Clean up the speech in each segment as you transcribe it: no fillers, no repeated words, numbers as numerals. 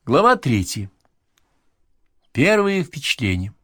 Глава 3. Первые впечатления.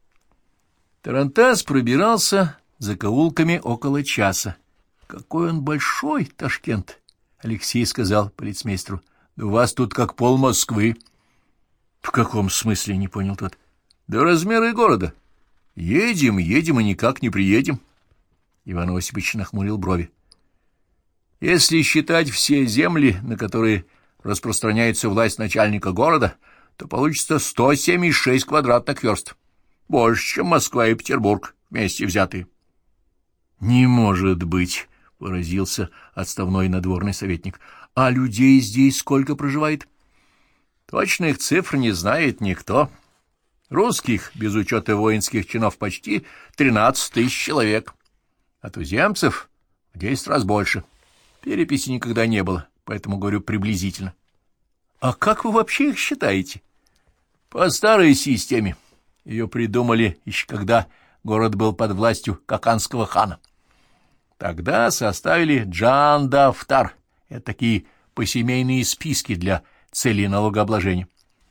Тарантас пробирался закоулками около часа. «Какой он большой, Ташкент!» — Алексей сказал полицмейстеру. «Да у вас тут как пол Москвы». «В каком смысле?» — не понял тот. «Да размеры города. Едем и никак не приедем». Иван Осипович нахмурил брови. «Если считать все земли, на которые распространяется власть начальника города, то получится 176 квадратных верст. Больше, чем Москва и Петербург вместе взятые». «Не может быть», — поразился отставной надворный советник. «А людей здесь сколько проживает?» «Точных цифр не знает никто. Русских, без учета воинских чинов, почти 13 тысяч человек. А туземцев в 10 раз больше. Переписи никогда не было, поэтому говорю приблизительно». «А как вы вообще их считаете?» «По старой системе. Ее придумали еще когда город был под властью Каканского хана. Тогда составили Джан-Дафтар. Это такие посемейные списки для целей налогообложения.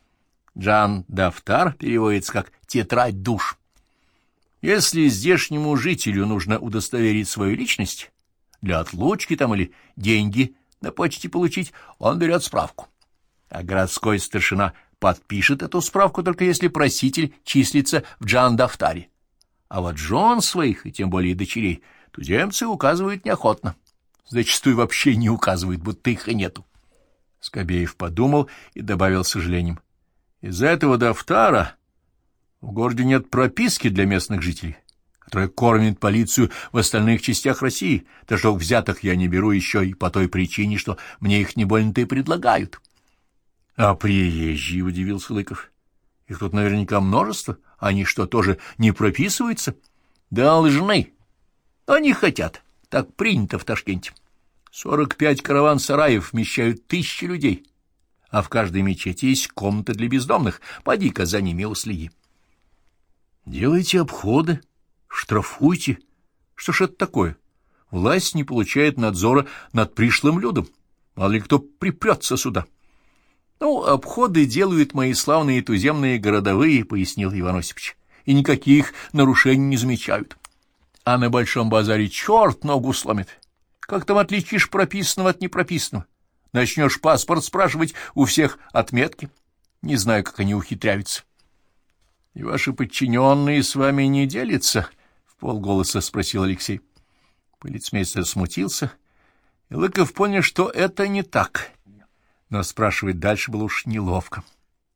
Джан-Дафтар переводится как «тетрадь душ». Если здешнему жителю нужно удостоверить свою личность, для отлучки там или деньги на почте получить, он берет справку. А городской старшина подпишет эту справку только если проситель числится в Джан-Дафтаре. А вот жен своих, и тем более дочерей, туземцы указывают неохотно. Зачастую вообще не указывают, будто их и нету. Скобеев подумал и добавил с сожалением. Из-за этого Дафтара в городе нет прописки для местных жителей, которая кормит полицию в остальных частях России, так что взяток я не беру еще и по той причине, что мне их не больно-то и предлагают. — А приезжие, — удивился Лыков, — их тут наверняка множество. Они что, тоже не прописываются? — Должны. Но не хотят. Так принято в Ташкенте. 45 караван-сараев вмещают 1000 людей. А в каждой мечети есть комната для бездомных. Поди-ка за ними уследи. — Делайте обходы, штрафуйте. Что ж это такое? Власть не получает надзора над пришлым людом. Мало ли кто припрется сюда. — Ну, обходы делают мои славные туземные городовые, — пояснил Иван Осипович, — и никаких нарушений не замечают. А на Большом базаре черт ногу сломит. Как там отличишь прописанного от непрописанного? Начнешь паспорт спрашивать, у всех отметки. Не знаю, как они ухитряются. — И ваши подчиненные с вами не делятся? — вполголоса спросил Алексей. Полицмейстер смутился, и Лыков понял, что это не так. Но спрашивать дальше было уж неловко.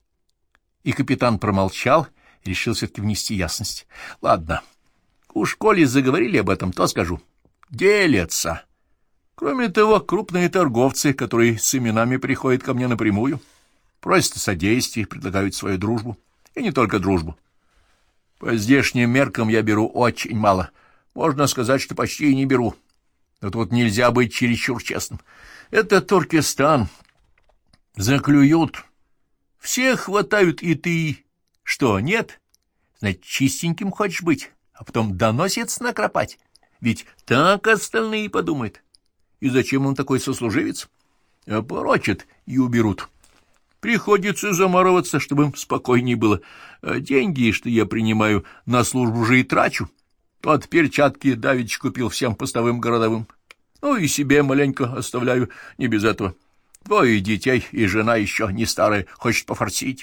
И капитан промолчал и решил все-таки внести ясность. — Ладно, уж коли заговорили об этом, то скажу. Делятся. Кроме того, крупные торговцы, которые с именами приходят ко мне напрямую, просят содействия, предлагают свою дружбу. И не только дружбу. По здешним меркам я беру очень мало. Можно сказать, что почти и не беру. Но тут нельзя быть чересчур честным. Это Туркестан. Заклюют. Всех хватают, и ты... Что, нет? Значит, чистеньким хочешь быть, а потом доносец накропать. Ведь так остальные подумают. И зачем он такой сослуживец? Опорочат и уберут. Приходится замарываться, чтобы им спокойнее было. А деньги, что я принимаю, на службу же и трачу. Вот перчатки давеча купил всем постовым городовым. Ну и себе маленько оставляю, не без этого. 2 детей, и жена еще не старая, хочет пофорсить.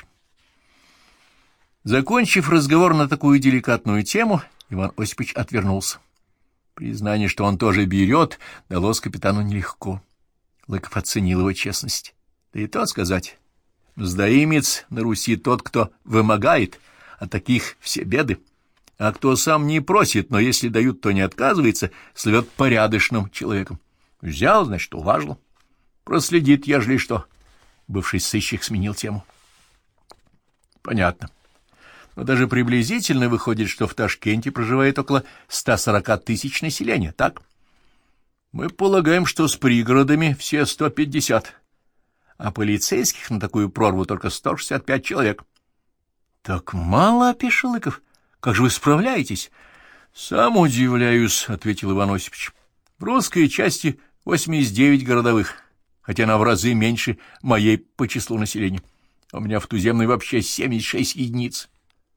Закончив разговор на такую деликатную тему, Иван Осипович отвернулся. Признание, что он тоже берет, далось капитану нелегко. Лыков оценил его честность. Да и то сказать. Мздоимец на Руси тот, кто вымогает, а таких все беды. А кто сам не просит, но если дают, то не отказывается, слывет порядочным человеком. Взял, значит, уважил. Проследит, ежели что. Бывший сыщик сменил тему. Понятно. Но даже приблизительно выходит, что в Ташкенте проживает около 140 тысяч населения, так? Мы полагаем, что с пригородами все 150, а полицейских на такую прорву только 165 человек. — Так мало, — опешил Лыков. — Как же вы справляетесь? — Сам удивляюсь, — ответил Иван Осипович. — В русской части 89 городовых, хотя она в разы меньше моей по числу населения. У меня в туземной вообще 76 единиц.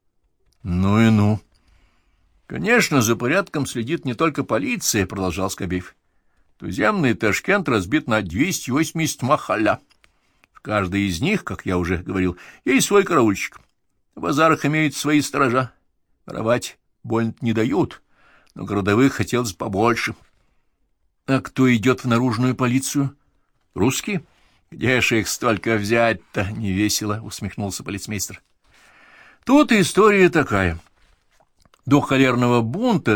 Ну и ну. Конечно, за порядком следит не только полиция, продолжал Скобеев. Туземный Ташкент разбит на 280 махалля. В каждой из них, как я уже говорил, есть свой караульщик. В базарах имеют свои сторожа. Воровать больно не дают, но городовых хотелось побольше. А кто идет в наружную полицию? Русские? Где ж их столько взять-то? Невесело усмехнулся полицмейстер. Тут история такая. До холерного бунта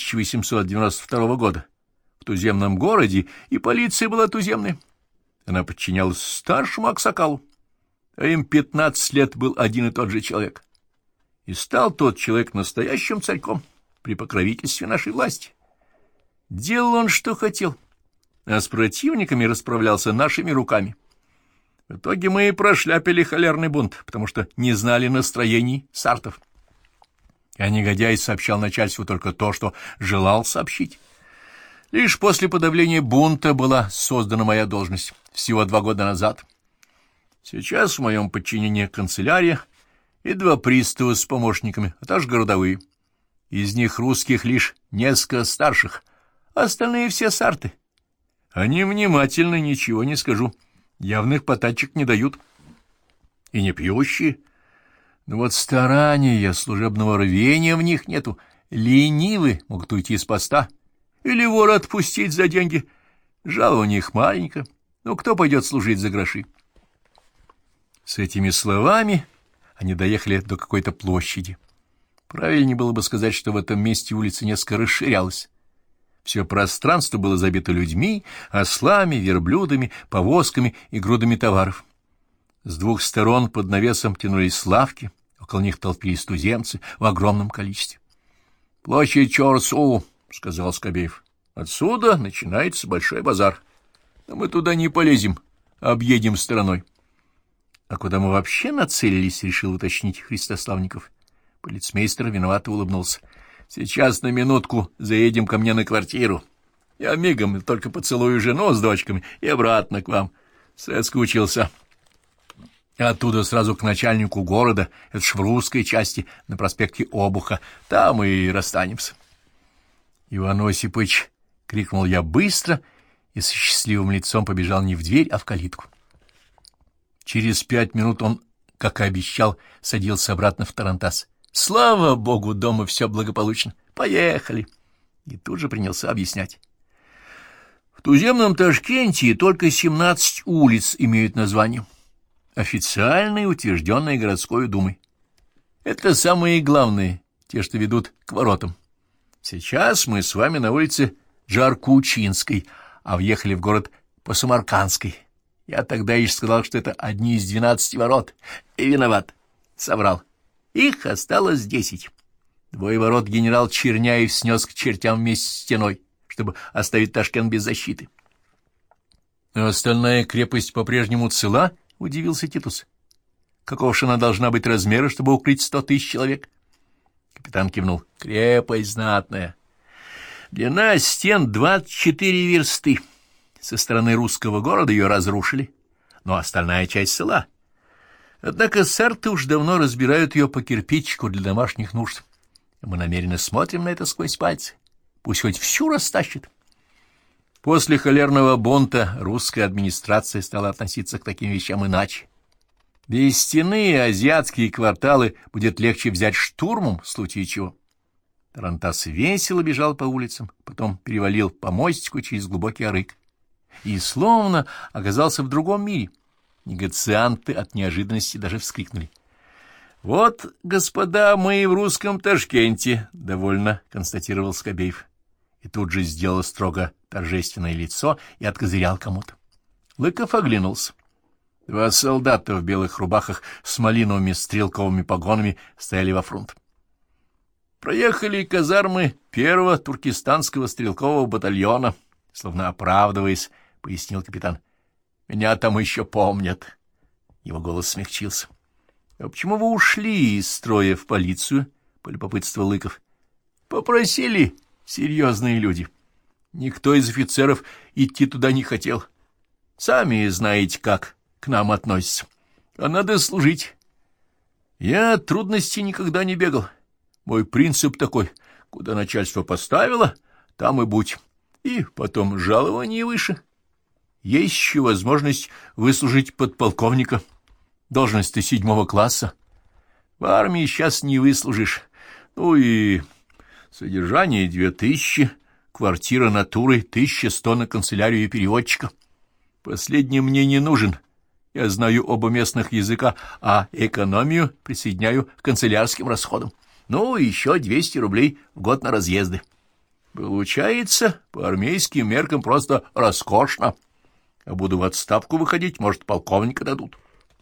1892 года в туземном городе и полиция была туземной. Она подчинялась старшему аксакалу, а им 15 лет был один и тот же человек. И стал тот человек настоящим царьком при покровительстве нашей власти. Делал он, что хотел, а с противниками расправлялся нашими руками. В итоге мы и прошляпили холерный бунт, потому что не знали настроений сартов. А негодяй сообщал начальству только то, что желал сообщить. Лишь после подавления бунта была создана моя должность, всего 2 года назад. Сейчас в моем подчинении канцелярия и 2 пристава с помощниками, а также городовые. Из них русских лишь несколько старших, а остальные все сарты. Они внимательны, ничего не скажу, явных потачек не дают. И не пьющие. Но вот старания, служебного рвения в них нету. Ленивы, могут уйти из поста. Или вора отпустить за деньги. Жалование их маленько. Ну, кто пойдет служить за гроши? С этими словами они доехали до какой-то площади. Правильнее было бы сказать, что в этом месте улица несколько расширялась. Все пространство было забито людьми, ослами, верблюдами, повозками и грудами товаров. С 2 сторон под навесом тянулись лавки, около них толпились туземцы в огромном количестве. — Площадь Чорсу, — сказал Скобеев. — Отсюда начинается большой базар. Но мы туда не полезем, объедем стороной. — А куда мы вообще нацелились, — решил уточнить Христославников. Полицмейстер виновато улыбнулся. — Сейчас на минутку заедем ко мне на квартиру. Я мигом только поцелую жену с дочками и обратно к вам. Соскучился. Оттуда сразу к начальнику города, это ж в русской части, на проспекте Обуха. Там и расстанемся. — Иван Осипович! — крикнул я быстро и с счастливым лицом побежал не в дверь, а в калитку. Через 5 минут он, как и обещал, садился обратно в тарантас. Слава богу, дома все благополучно. Поехали. И тут же принялся объяснять. В туземном Ташкенте только 17 улиц имеют название. Официальные, утвержденные городской думой. Это самые главные, те, что ведут к воротам. Сейчас мы с вами на улице Джаркучинской, а въехали в город по Самаркандской. Я тогда еще сказал, что это одни из 12 ворот. И виноват. Соврал. Их осталось 10. 2 ворот генерал Черняев снес к чертям вместе с стеной, чтобы оставить Ташкент без защиты. — А остальная крепость по-прежнему цела? — удивился Титус. — Какого ж она должна быть размера, чтобы укрыть 100 000 человек? Капитан кивнул. — Крепость знатная. Длина стен 24 версты. Со стороны русского города ее разрушили, но остальная часть села. Однако сарты уж давно разбирают ее по кирпичику для домашних нужд. Мы намеренно смотрим на это сквозь пальцы. Пусть хоть всю растащит. После холерного бунта русская администрация стала относиться к таким вещам иначе. Без стены и азиатские кварталы будет легче взять штурмом, в случае чего. Тарантас весело бежал по улицам, потом перевалил по мостику через глубокий арык. И словно оказался в другом мире. Негацианты от неожиданности даже вскрикнули. — Вот, господа, мы и в русском Ташкенте, — довольно констатировал Скобеев. И тут же сделал строго торжественное лицо и откозырял кому-то. Лыков оглянулся. 2 солдата в белых рубахах с малиновыми стрелковыми погонами стояли во фронт. Проехали казармы 1-го туркестанского стрелкового батальона, словно оправдываясь, — пояснил капитан. — Меня там еще помнят. Его голос смягчился. — А почему вы ушли из строя в полицию? — полюбопытствовал Лыков. — Попросили серьезные люди. Никто из офицеров идти туда не хотел. Сами знаете, как к нам относятся. а надо служить. Я от трудностей никогда не бегал. Мой принцип такой: куда начальство поставило, там и будь. И потом жалование выше. Есть еще возможность выслужить подполковника. Должность-то 7-го класса. В армии сейчас не выслужишь. Ну и содержание 2000, квартира натурой 1100 на канцелярию переводчика. Последний мне не нужен. Я знаю оба местных языка, а экономию присоединяю к канцелярским расходам. Ну, еще 200 рублей в год на разъезды. Получается, по армейским меркам просто роскошно. А буду в отставку выходить, может, полковника дадут.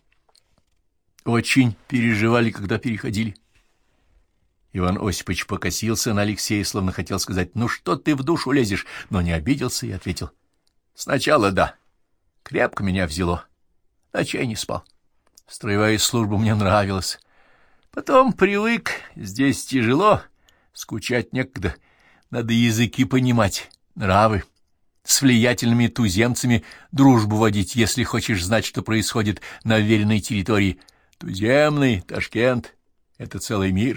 Очень переживали, когда переходили. Иван Осипович покосился на Алексея, словно хотел сказать: «Ну что ты в душу лезешь?» Но не обиделся и ответил: «Сначала да. Крепко меня взяло. Ночей не спал. Строевая служба мне нравилась. Потом привык. Здесь тяжело. Скучать некогда. Надо языки понимать, нравы. С влиятельными туземцами дружбу водить, если хочешь знать, что происходит на уверенной территории. Туземный, Ташкент — это целый мир.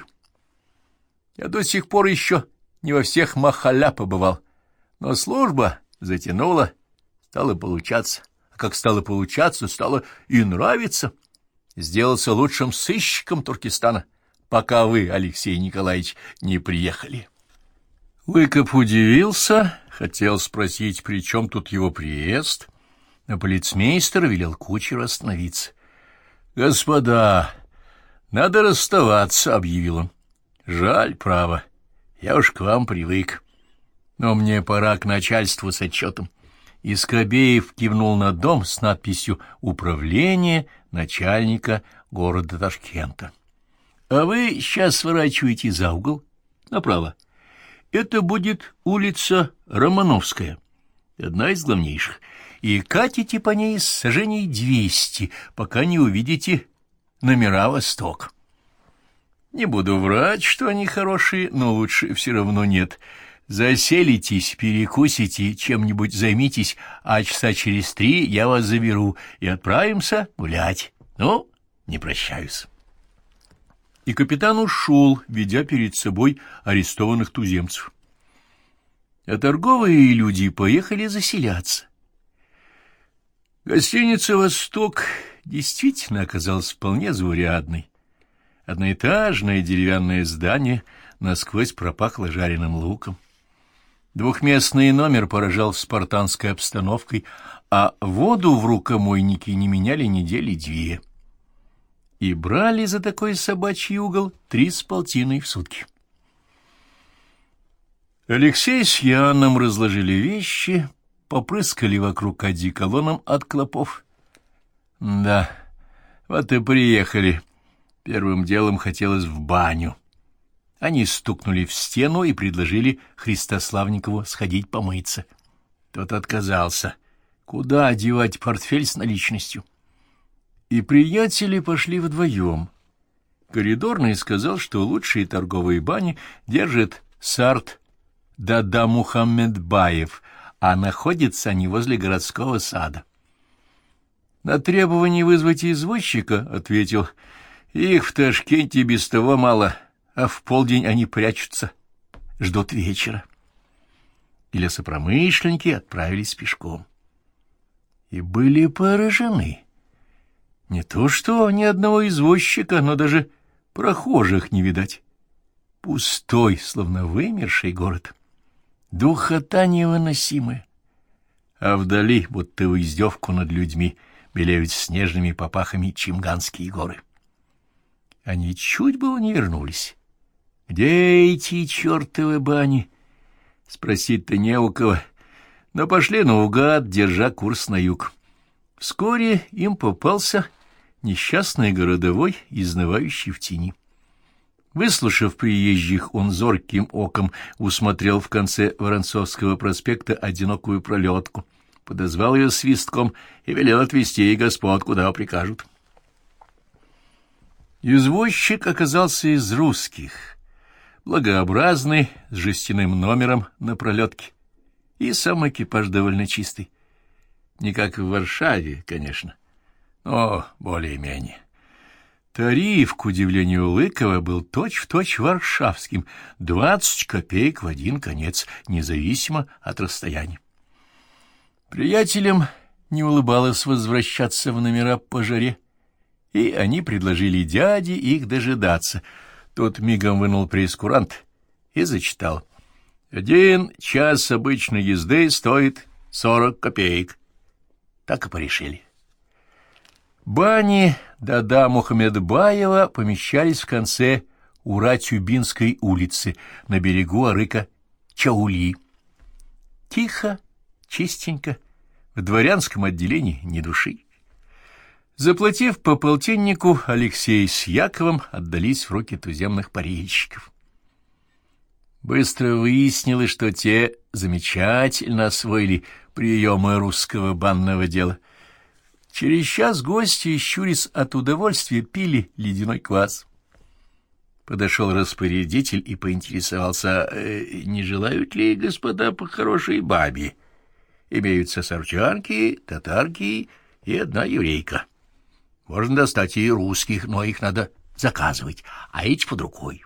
Я до сих пор еще не во всех махалля побывал. Но служба затянула, стало получаться. А как стало получаться, стало и нравиться. Сделался лучшим сыщиком Туркестана, пока вы, Алексей Николаевич, не приехали». Лыков удивился, хотел спросить, при чем тут его приезд, но полицмейстер велел кучеру остановиться. «Господа, надо расставаться», — объявил он. «Жаль, право, я уж к вам привык, но мне пора к начальству с отчетом». И Скобеев кивнул на дом с надписью «Управление начальника города Ташкента». «А вы сейчас сворачиваете за угол направо. Это будет улица Романовская, одна из главнейших, и катите по ней саженей 200, пока не увидите номера «Восток». Не буду врать, что они хорошие, но лучше все равно нет. Заселитесь, перекусите, чем-нибудь займитесь, а часа через 3 я вас заберу и отправимся гулять. Ну, не прощаюсь». И капитан ушел, ведя перед собой арестованных туземцев. А торговые люди поехали заселяться. Гостиница «Восток» действительно оказалась вполне заурядной. Одноэтажное деревянное здание насквозь пропахло жареным луком. Двухместный номер поражал спартанской обстановкой, а воду в рукомойнике не меняли недели 2. И брали за такой собачий угол 3,5 в сутки. Алексей с Яном разложили вещи, попрыскали вокруг одеколоном от клопов. Да, вот и приехали. Первым делом хотелось в баню. Они стукнули в стену и предложили Христославникову сходить помыться. Тот отказался. Куда одевать портфель с наличностью? И приятели пошли вдвоем. Коридорный сказал, что лучшие торговые бани держит Сарт Дада Мухаммедбаев, а находятся они возле городского сада. На требование вызвать извозчика ответил: «Их в Ташкенте без того мало, а в полдень они прячутся, ждут вечера». И лесопромышленники отправились пешком. И были поражены. Не то что ни одного извозчика, но даже прохожих не видать. Пустой, словно вымерший город. Духота невыносимая. А вдали, будто в издевку над людьми, белеют снежными попахами Чимганские горы. Они чуть было не вернулись. Где эти чертовы бани? Спросить-то не у кого. Но пошли наугад, держа курс на юг. Вскоре им попался несчастный городовой, изнывающий в тени. Выслушав приезжих, он зорким оком усмотрел в конце Воронцовского проспекта одинокую пролетку, подозвал ее свистком и велел отвезти господ, куда прикажут. Извозчик оказался из русских, благообразный, с жестяным номером на пролетке, и сам экипаж довольно чистый. Не как в Варшаве, конечно, но более-менее. Тариф, к удивлению Лыкова, был точь-в-точь варшавским, 20 копеек в один конец, независимо от расстояния. Приятелям не улыбалось возвращаться в номера по жаре, и они предложили дяде их дожидаться. Тот мигом вынул прейскурант и зачитал: 1 час обычной езды стоит 40 копеек. Так и порешили. Бани Дада Мухаммедбаева помещались в конце Ура-Тюбинской улицы на берегу арыка Чаули. Тихо, чистенько, в дворянском отделении ни души. Заплатив по полтиннику, Алексей с Яковом отдались в руки туземных парильщиков. Быстро выяснилось, что те замечательно освоили приемы русского банного дела. Через час гости, щурясь от удовольствия, пили ледяной квас. Подошел распорядитель и поинтересовался, не желают ли господа по хорошей бабе. Имеются сарчанки, татарки и одна еврейка. Можно достать и русских, но их надо заказывать, а эти под рукой.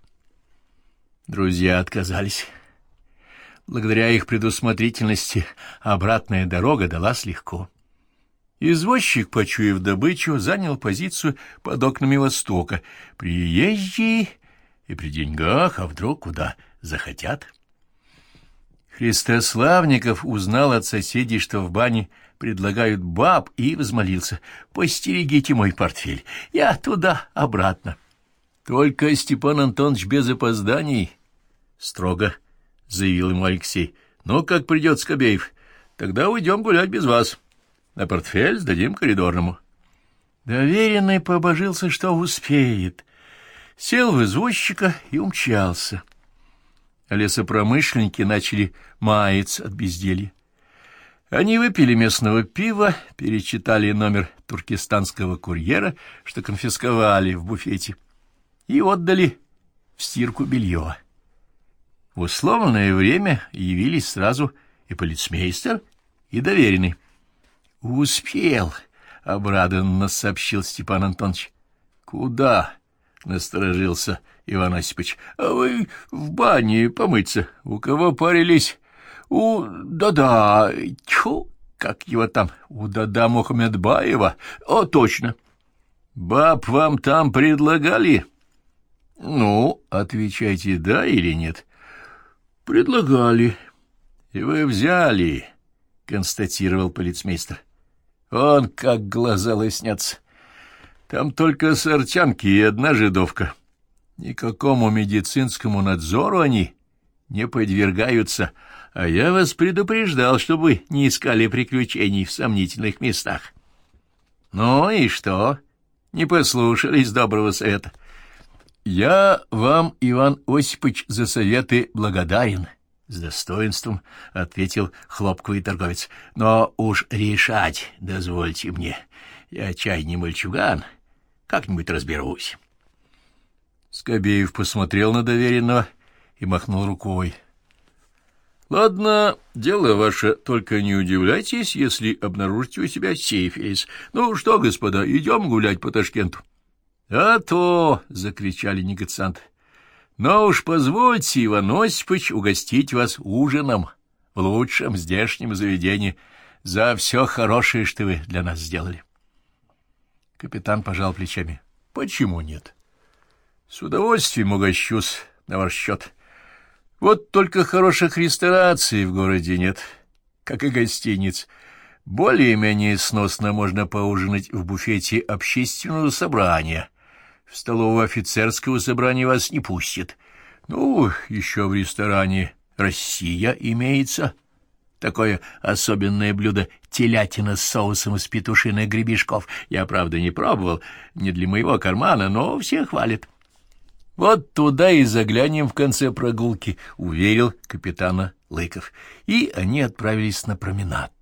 Друзья отказались. Благодаря их предусмотрительности обратная дорога далась легко. Извозчик, почуяв добычу, занял позицию под окнами Востока. Приезжие и при деньгах, а вдруг куда захотят. Христославников узнал от соседей, что в бане предлагают баб, и взмолился: «Постерегите мой портфель, я туда-обратно». «Только, Степан Антонович, без опозданий», — строго заявил ему Алексей. «Ну, как придет Скобеев, тогда уйдем гулять без вас. На портфель сдадим коридорному». Доверенный побожился, что успеет. Сел в извозчика и умчался. Лесопромышленники начали маяться от безделья. Они выпили местного пива, перечитали номер туркестанского курьера, что конфисковали в буфете, и отдали в стирку белье. В условленное время явились сразу и полицмейстер, и доверенный. «Успел», — обрадованно сообщил Степан Антонович. «Куда?» — насторожился Иван Осипович. «А вы в бане помыться. У кого парились?» «У Дада... Тьфу, как его там? У Дада Мухаммедбаева? О, точно!» «Баб вам там предлагали?» «Ну, отвечайте, да или нет?» «Предлагали». «И вы взяли», — констатировал полицмейстер. «Он как глаза лоснятся. Там только сортянки и одна жидовка. Никакому медицинскому надзору они не подвергаются, а я вас предупреждал, чтобы вы не искали приключений в сомнительных местах». «Ну и что? Не послушались доброго совета?» «Я вам, Иван Осипович, за советы благодарен», — с достоинством ответил хлопковый торговец. «Но уж решать дозвольте мне. Я чай не мальчуган, как-нибудь разберусь». Скобеев посмотрел на доверенного и махнул рукой. «Ладно, дело ваше, только не удивляйтесь, если обнаружите у себя сейф. Ну что, господа, идем гулять по Ташкенту». «А то!» — закричали негацианты. «Но уж позвольте, Иван Осипович, угостить вас ужином в лучшем здешнем заведении за все хорошее, что вы для нас сделали». Капитан пожал плечами. «Почему нет? С удовольствием угощусь на ваш счет. Вот только хороших рестораций в городе нет, как и гостиниц. Более-менее сносно можно поужинать в буфете общественного собрания. В столовую офицерского собрания вас не пустят. Ну, еще в ресторане «Россия» имеется. Такое особенное блюдо — телятина с соусом из петушиных гребешков. Я, правда, не пробовал, не для моего кармана, но все хвалят. Вот туда и заглянем в конце прогулки, — уверил капитана Лыков. И они отправились на променад.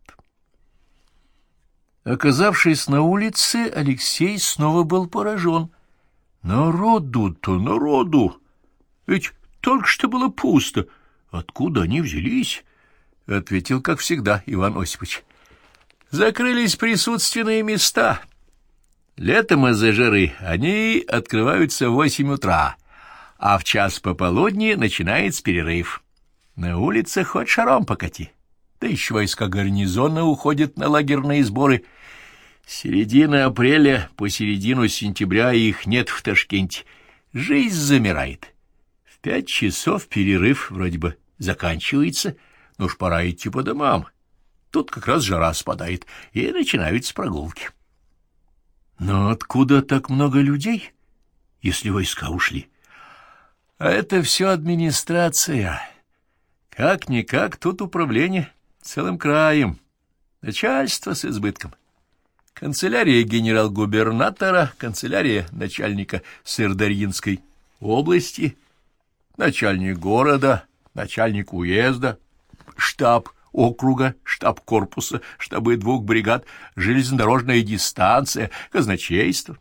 Оказавшись на улице, Алексей снова был поражен. Народу-то, народу! Ведь только что было пусто. Откуда они взялись? — ответил, как всегда, Иван Осипович. Закрылись присутственные места. Летом из-за жары они открываются в 8 утра, а в час пополудни начинается перерыв. На улице хоть шаром покати. Да еще войска гарнизона уходят на лагерные сборы. С середины апреля по середину сентября их нет в Ташкенте. Жизнь замирает. В 5 часов перерыв вроде бы заканчивается, но уж пора идти по домам. Тут как раз жара спадает, и начинаются прогулки. Но откуда так много людей, если войска ушли? А это все администрация. Как-никак тут управление целым краем. Начальство с избытком. Канцелярия генерал-губернатора, канцелярия начальника Сырдарьинской области, начальник города, начальник уезда, штаб округа, штаб корпуса, штабы 2 бригад, железнодорожная дистанция, казначейство.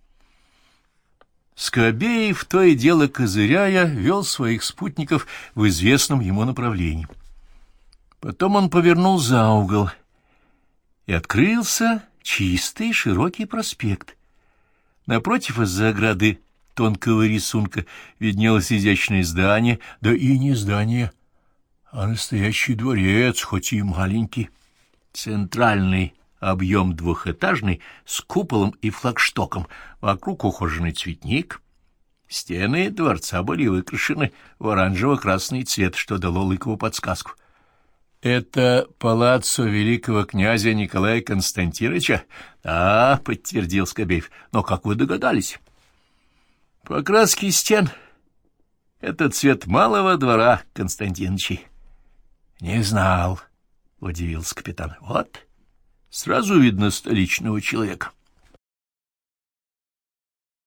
Скобеев, то и дело козыряя, вел своих спутников в известном ему направлении. Потом он повернул за угол, и открылся чистый широкий проспект. Напротив, из-за ограды тонкого рисунка виднелось изящное здание, да и не здание, а настоящий дворец, хоть и маленький. Центральный объем 2-этажный, с куполом и флагштоком, вокруг ухоженный цветник. Стены дворца были выкрашены в оранжево-красный цвет, что дало Лыкову подсказку. «Это палаццо великого князя Николая Константиновича?» «Да», — подтвердил Скобеев, — «но как вы догадались?» «Покраски стен — это цвет малого двора Константиновичей». «Не знал», — удивился капитан. «Вот, сразу видно столичного человека».